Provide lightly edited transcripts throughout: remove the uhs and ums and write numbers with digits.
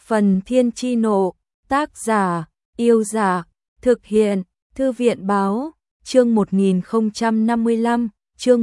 Phần Thiên Chi Nộ, tác giả, Yêu Giả, thực hiện, Thư viện Báo, chương 1055, chương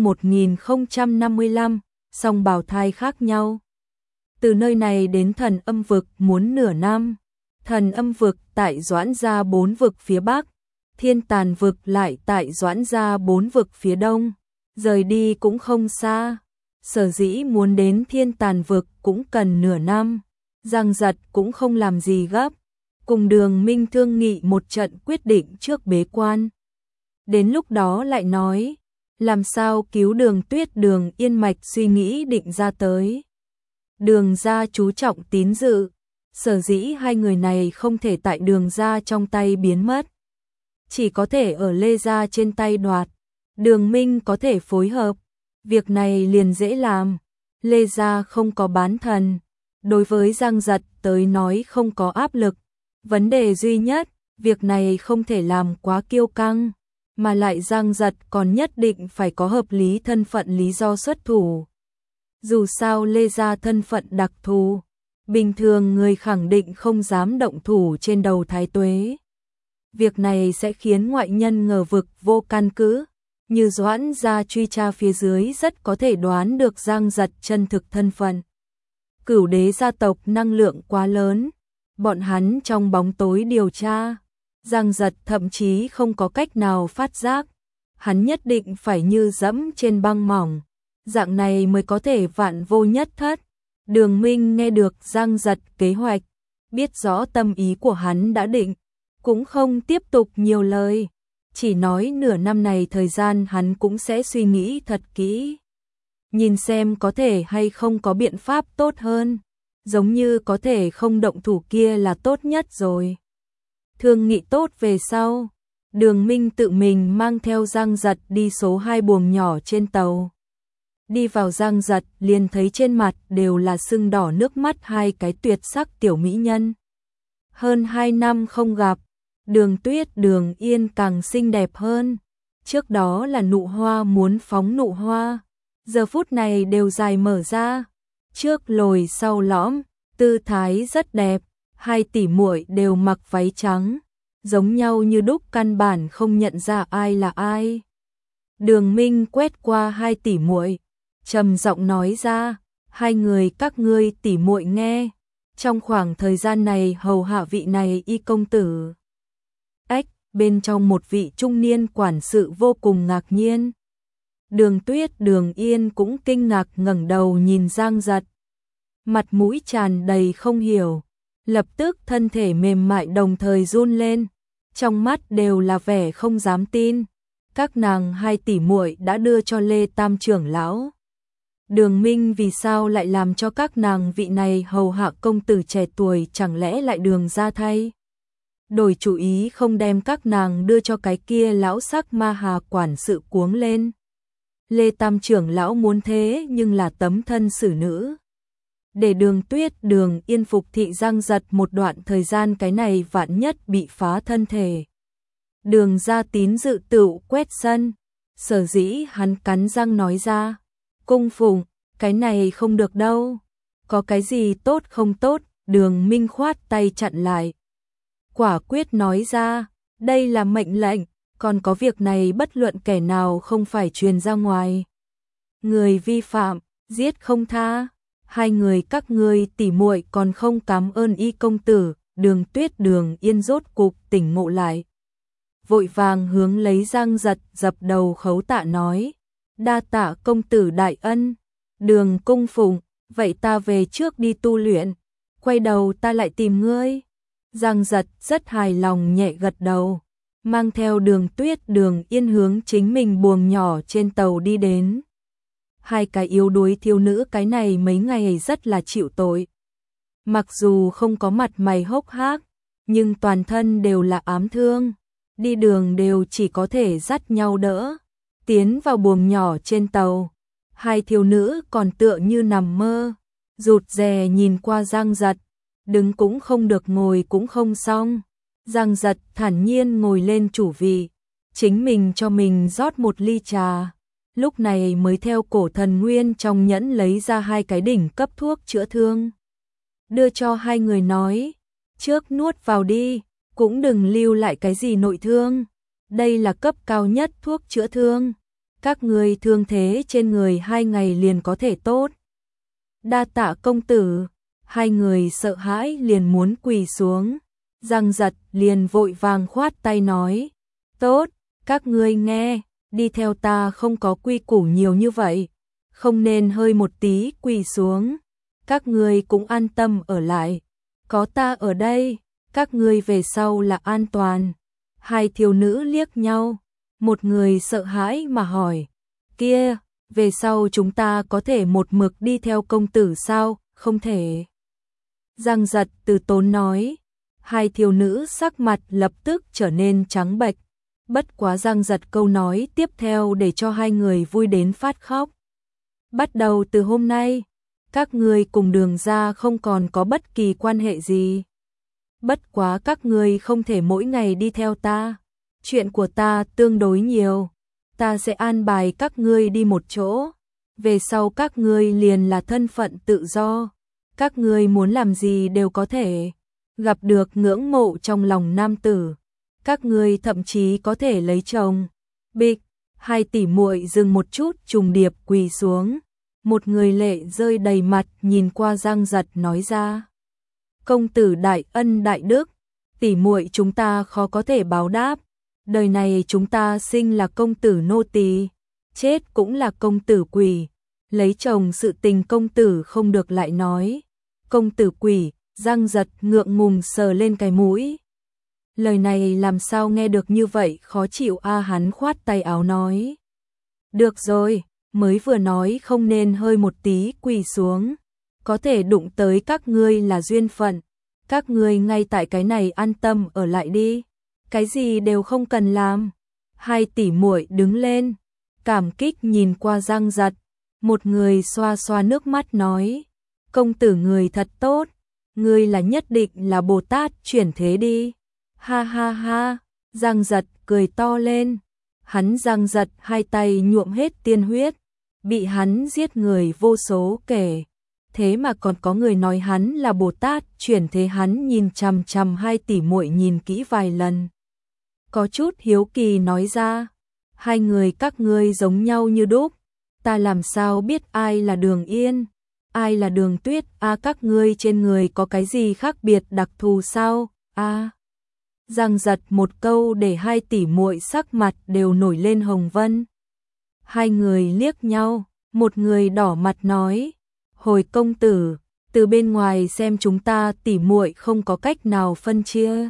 1055, song bào thai khác nhau. Từ nơi này đến Thần Âm Vực muốn nửa năm. Thần Âm Vực tại Doãn Gia 4 vực phía Bắc, Thiên Tàn Vực lại tại Doãn Gia 4 vực phía Đông, rời đi cũng không xa. Sở dĩ muốn đến Thiên Tàn Vực cũng cần nửa năm. Giang Giật cũng không làm gì gấp, cùng Đường Minh thương nghị một trận quyết định trước bế quan. Đến lúc đó lại nói, làm sao cứu Đường Tuyết Đường Yên mạch suy nghĩ định ra tới. Đường gia chú trọng tín dự, sở dĩ hai người này không thể tại Đường gia trong tay biến mất, chỉ có thể ở Lê gia trên tay đoạt. Đường Minh có thể phối hợp, việc này liền dễ làm. Lê gia không có bán thần, đối với Giang Giật tới nói không có áp lực. Vấn đề duy nhất, việc này không thể làm quá kiêu căng, mà lại Giang Giật còn nhất định phải có hợp lý thân phận lý do xuất thủ. Dù sao Lê gia thân phận đặc thù, bình thường người khẳng định không dám động thủ trên đầu Thái Tuế. Việc này sẽ khiến ngoại nhân ngờ vực vô căn cứ, như Doãn gia truy tra phía dưới rất có thể đoán được Giang Giật chân thực thân phận. Cửu đế gia tộc năng lượng quá lớn, bọn hắn trong bóng tối điều tra, Giang Giật thậm chí không có cách nào phát giác, hắn nhất định phải như dẫm trên băng mỏng, dạng này mới có thể vạn vô nhất thất. Đường Minh nghe được Giang Giật kế hoạch, biết rõ tâm ý của hắn đã định, cũng không tiếp tục nhiều lời, chỉ nói nửa năm này thời gian hắn cũng sẽ suy nghĩ thật kỹ, nhìn xem có thể hay không có biện pháp tốt hơn, giống như có thể không động thủ kia là tốt nhất rồi. Thương nghị tốt về sau, Đường Minh tự mình mang theo Giang Giật đi số 2 buồng nhỏ trên tàu. Đi vào Giang Giật liền thấy trên mặt đều là sưng đỏ nước mắt hai cái tuyệt sắc tiểu mỹ nhân. Hơn 2 năm không gặp, Đường Tuyết Đường Yên càng xinh đẹp hơn. Trước đó là nụ hoa muốn phóng nụ hoa, giờ phút này đều dài mở ra, trước lồi sau lõm, tư thái rất đẹp. Hai tỷ muội đều mặc váy trắng, giống nhau như đúc, căn bản không nhận ra ai là ai. Đường Minh quét qua hai tỷ muội, trầm giọng nói ra, hai người các ngươi tỷ muội nghe, trong khoảng thời gian này hầu hạ vị này y công tử. Bên trong một vị trung niên quản sự vô cùng ngạc nhiên. Đường Tuyết Đường Yên cũng kinh ngạc ngẩng đầu nhìn Giang Giật, mặt mũi tràn đầy không hiểu, lập tức thân thể mềm mại đồng thời run lên, trong mắt đều là vẻ không dám tin. Các nàng hai tỷ muội đã đưa cho Lê Tam trưởng lão. Đường Minh vì sao lại làm cho các nàng vị này hầu hạ công tử trẻ tuổi, chẳng lẽ lại Đường gia thay đổi chủ ý không đem các nàng đưa cho cái kia lão sắc ma hà quản sự cuống lên. Lê Tam trưởng lão muốn thế nhưng là tấm thân xử nữ, để Đường Tuyết Đường Yên phục thị Giang Giật một đoạn thời gian, cái này vạn nhất bị phá thân thể. Đường gia tín dự tựu quét sân, sở dĩ hắn cắn răng nói ra, cung phụng, cái này không được đâu. Có cái gì tốt không tốt? Đường Minh khoát tay chặn lại, quả quyết nói ra, đây là mệnh lệnh, còn có việc này bất luận kẻ nào không phải truyền ra ngoài. Người vi phạm, giết không tha. Hai người các ngươi tỷ muội còn không cảm ơn y công tử. Đường Tuyết Đường Yên rốt cục tỉnh ngộ lại, vội vàng hướng lấy Giang Giật dập đầu khấu tạ nói, đa tạ công tử đại ân. Đường cung phụng, vậy ta về trước đi tu luyện, quay đầu ta lại tìm ngươi. Giang Giật rất hài lòng nhẹ gật đầu, mang theo Đường Tuyết Đường Yên hướng chính mình buồng nhỏ trên tàu đi đến. Hai cái yếu đuối thiếu nữ cái này mấy ngày rất là chịu tội. Mặc dù không có mặt mày hốc hác, nhưng toàn thân đều là ám thương, đi đường đều chỉ có thể dắt nhau đỡ. Tiến vào buồng nhỏ trên tàu, hai thiếu nữ còn tựa như nằm mơ, rụt rè nhìn qua Giang Giật, đứng cũng không được ngồi cũng không xong. Giang Giật thản nhiên ngồi lên chủ vị, chính mình cho mình rót một ly trà, lúc này mới theo cổ thần nguyên trong nhẫn lấy ra hai cái đỉnh cấp thuốc chữa thương. đưa cho hai người nói, trước nuốt vào đi, cũng đừng lưu lại cái gì nội thương. Đây là cấp cao nhất thuốc chữa thương. Các ngươi thương thế trên người 2 ngày liền có thể tốt. Đa tạ công tử. Hai người sợ hãi liền muốn quỳ xuống. Giang Giật liền vội vàng khoát tay nói, tốt, các ngươi nghe, đi theo ta không có quy củ nhiều như vậy, không nên hơi một tí quỳ xuống. Các ngươi cũng an tâm ở lại, có ta ở đây, các ngươi về sau là an toàn. Hai thiếu nữ liếc nhau, một người sợ hãi mà hỏi, kia, về sau chúng ta có thể một mực đi theo công tử sao? Không thể. Giang Giật từ tốn nói, hai thiếu nữ sắc mặt lập tức trở nên trắng bệch. Bất quá Giang Giật câu nói tiếp theo để cho hai người vui đến phát khóc. Bắt đầu từ hôm nay, các ngươi cùng Đường gia không còn có bất kỳ quan hệ gì. Bất quá các ngươi không thể mỗi ngày đi theo ta. Chuyện của ta tương đối nhiều. Ta sẽ an bài các ngươi đi một chỗ. Về sau các ngươi liền là thân phận tự do. Các ngươi muốn làm gì đều có thể. Gặp được ngưỡng mộ trong lòng nam tử. Các ngươi thậm chí có thể lấy chồng. Bịch, hai tỷ muội dừng một chút trùng điệp quỳ xuống. Một người lệ rơi đầy mặt nhìn qua Giang Giật nói ra. Công tử đại ân đại đức, tỷ muội chúng ta khó có thể báo đáp. Đời này chúng ta sinh là công tử nô tỳ, chết cũng là công tử quỷ. Lấy chồng sự tình công tử không được lại nói. Công tử quỷ, Giang Giật ngượng ngùng sờ lên cái mũi. Lời này làm sao nghe được như vậy khó chịu a. Hắn khoát tay áo nói. Được rồi, mới vừa nói không nên hơi một tí quỳ xuống. Có thể đụng tới các ngươi là duyên phận. Các ngươi ngay tại cái này an tâm ở lại đi. Cái gì đều không cần làm. Hai tỷ muội đứng lên. Cảm kích nhìn qua Giang Giật. Một người xoa xoa nước mắt nói. Công tử người thật tốt. Ngươi là nhất định là Bồ Tát chuyển thế đi. Ha ha ha. Giang Giật cười to lên. Hắn Giang Giật hai tay nhuộm hết tiên huyết. Bị hắn giết người vô số kể. Thế mà còn có người nói hắn là Bồ Tát chuyển thế. Hắn nhìn chằm chằm hai tỷ muội nhìn kỹ vài lần. Có chút hiếu kỳ nói ra. Hai người các ngươi giống nhau như đúc. Ta làm sao biết ai là Đường Yên, ai là Đường Tuyết a. Các ngươi trên người có cái gì khác biệt đặc thù sao a? Giang Giật một câu để hai tỷ muội sắc mặt đều nổi lên hồng vân. Hai người liếc nhau, một người đỏ mặt nói, hồi công tử, từ bên ngoài xem chúng ta tỷ muội không có cách nào phân chia.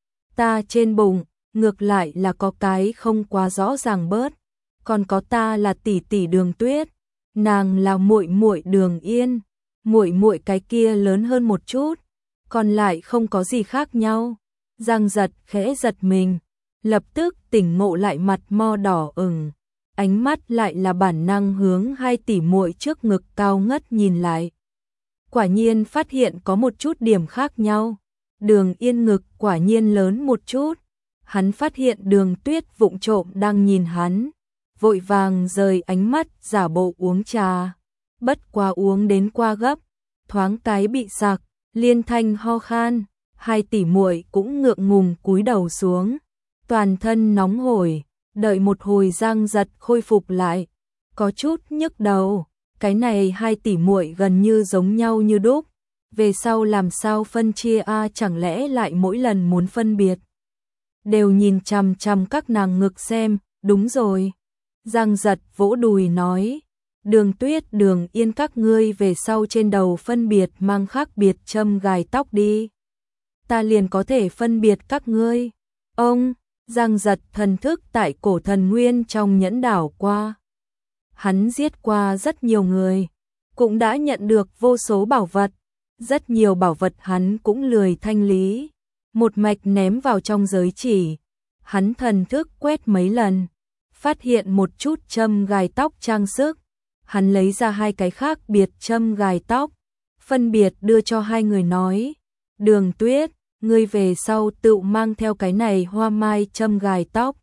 Ta trên bụng, ngược lại là có cái không quá rõ ràng bớt, còn có ta là tỷ tỷ Đường Tuyết, nàng là muội muội Đường Yên, muội muội cái kia lớn hơn một chút, còn lại không có gì khác nhau. Giang Giật khẽ giật mình, lập tức tỉnh ngộ lại, mặt mo đỏ ửng, ánh mắt lại là bản năng hướng hai tỷ muội trước ngực cao ngất nhìn lại. Quả nhiên phát hiện có một chút điểm khác nhau. Đường Yên ngực quả nhiên lớn một chút. Hắn phát hiện Đường Tuyết vụng trộm đang nhìn hắn, vội vàng rời ánh mắt giả bộ uống trà. Bất quá uống đến qua gấp, thoáng cái bị sặc, liên thanh ho khan. Hai tỷ muội cũng ngượng ngùng cúi đầu xuống, toàn thân nóng hổi, đợi một hồi Giang Giật khôi phục lại, có chút nhức đầu. Cái này hai tỷ muội gần như giống nhau như đúc, về sau làm sao phân chia a? Chẳng lẽ lại mỗi lần muốn phân biệt đều nhìn chằm chằm các nàng ngực xem? Đúng rồi. Giang Giật vỗ đùi nói, Đường Tuyết, Đường Yên, các ngươi về sau trên đầu phân biệt mang khác biệt châm gài tóc đi. Ta liền có thể phân biệt các ngươi. Ông, Giang Giật thần thức tại cổ thần nguyên trong nhẫn đảo qua. Hắn giết qua rất nhiều người, cũng đã nhận được vô số bảo vật. Rất nhiều bảo vật hắn cũng lười thanh lý, một mạch ném vào trong giới chỉ. Hắn thần thức quét mấy lần, phát hiện một chút châm gài tóc trang sức. Hắn lấy ra hai cái khác biệt châm gài tóc, phân biệt đưa cho hai người nói, Đường Tuyết, ngươi về sau tự mang theo cái này hoa mai châm gài tóc.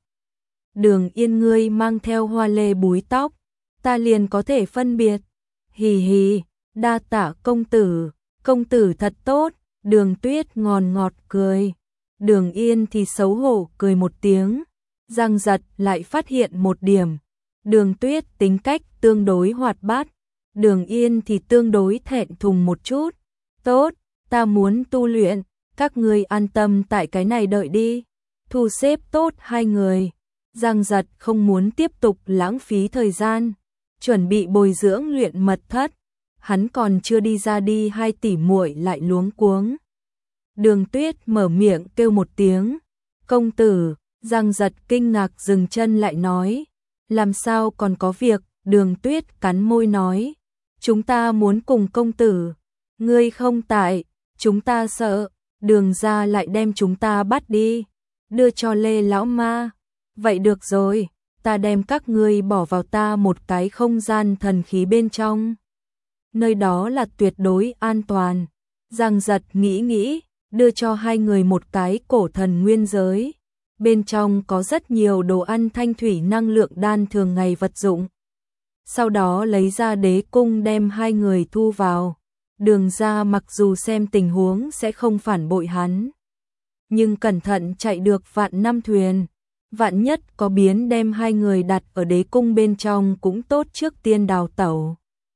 Đường Yên, ngươi mang theo hoa lê búi tóc, ta liền có thể phân biệt. Hì hì, đa tạ công tử. công tử thật tốt, Đường Tuyết ngòn ngọt cười. Đường Yên thì xấu hổ cười một tiếng. Giang Giật lại phát hiện một điểm. Đường Tuyết tính cách tương đối hoạt bát, Đường Yên thì tương đối thẹn thùng một chút. Tốt, ta muốn tu luyện, các ngươi an tâm tại cái này đợi đi. Thu xếp tốt hai người. Giang Giật không muốn tiếp tục lãng phí thời gian, chuẩn bị bồi dưỡng luyện mật thất. Hắn còn chưa đi ra đi, hai tỷ muội lại luống cuống. Đường Tuyết mở miệng kêu một tiếng, công tử. Giang Giật kinh ngạc dừng chân lại nói, làm sao còn có việc. Đường Tuyết cắn môi nói, chúng ta muốn cùng công tử, ngươi không tại, chúng ta sợ, Đường gia lại đem chúng ta bắt đi, đưa cho Lê lão ma. Vậy được rồi, ta đem các ngươi bỏ vào ta một cái không gian thần khí bên trong, nơi đó là tuyệt đối an toàn. Giang Giật nghĩ nghĩ, đưa cho hai người một cái cổ thần nguyên giới. Bên trong có rất nhiều đồ ăn thanh thủy năng lượng đan thường ngày vật dụng. Sau đó lấy ra đế cung đem hai người thu vào. Đường gia mặc dù xem tình huống sẽ không phản bội hắn, nhưng cẩn thận chạy được vạn năm thuyền. Vạn nhất có biến đem hai người đặt ở đế cung bên trong cũng tốt, trước tiên đào tẩu.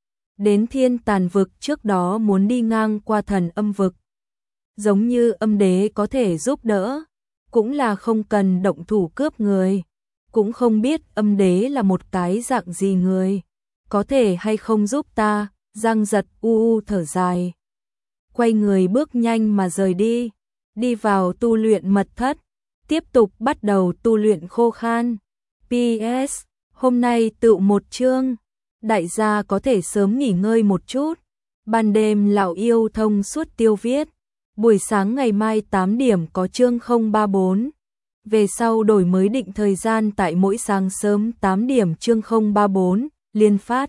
Đến thiên tàn vực trước đó muốn đi ngang qua thần âm vực. Giống như âm đế có thể giúp đỡ, cũng là không cần động thủ cướp người. Cũng không biết âm đế là một cái dạng gì người, có thể hay không giúp ta. Giang Giật thở dài, quay người bước nhanh mà rời đi. Đi vào tu luyện mật thất, tiếp tục bắt đầu tu luyện khô khan. PS, hôm nay tựu một chương, đại gia có thể sớm nghỉ ngơi một chút. Ban đêm lão yêu thông suốt tiêu viết, buổi sáng ngày mai 8 điểm có chương 034. Về sau đổi mới định thời gian tại mỗi sáng sớm 8 điểm chương 034, liên phát.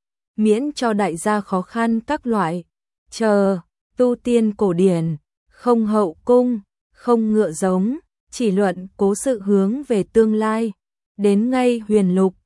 Miễn cho đại gia khó khăn các loại. Chờ, tu tiên cổ điển, không hậu cung, không ngựa giống, chỉ luận cố sự hướng về tương lai. Đến ngay huyền lục,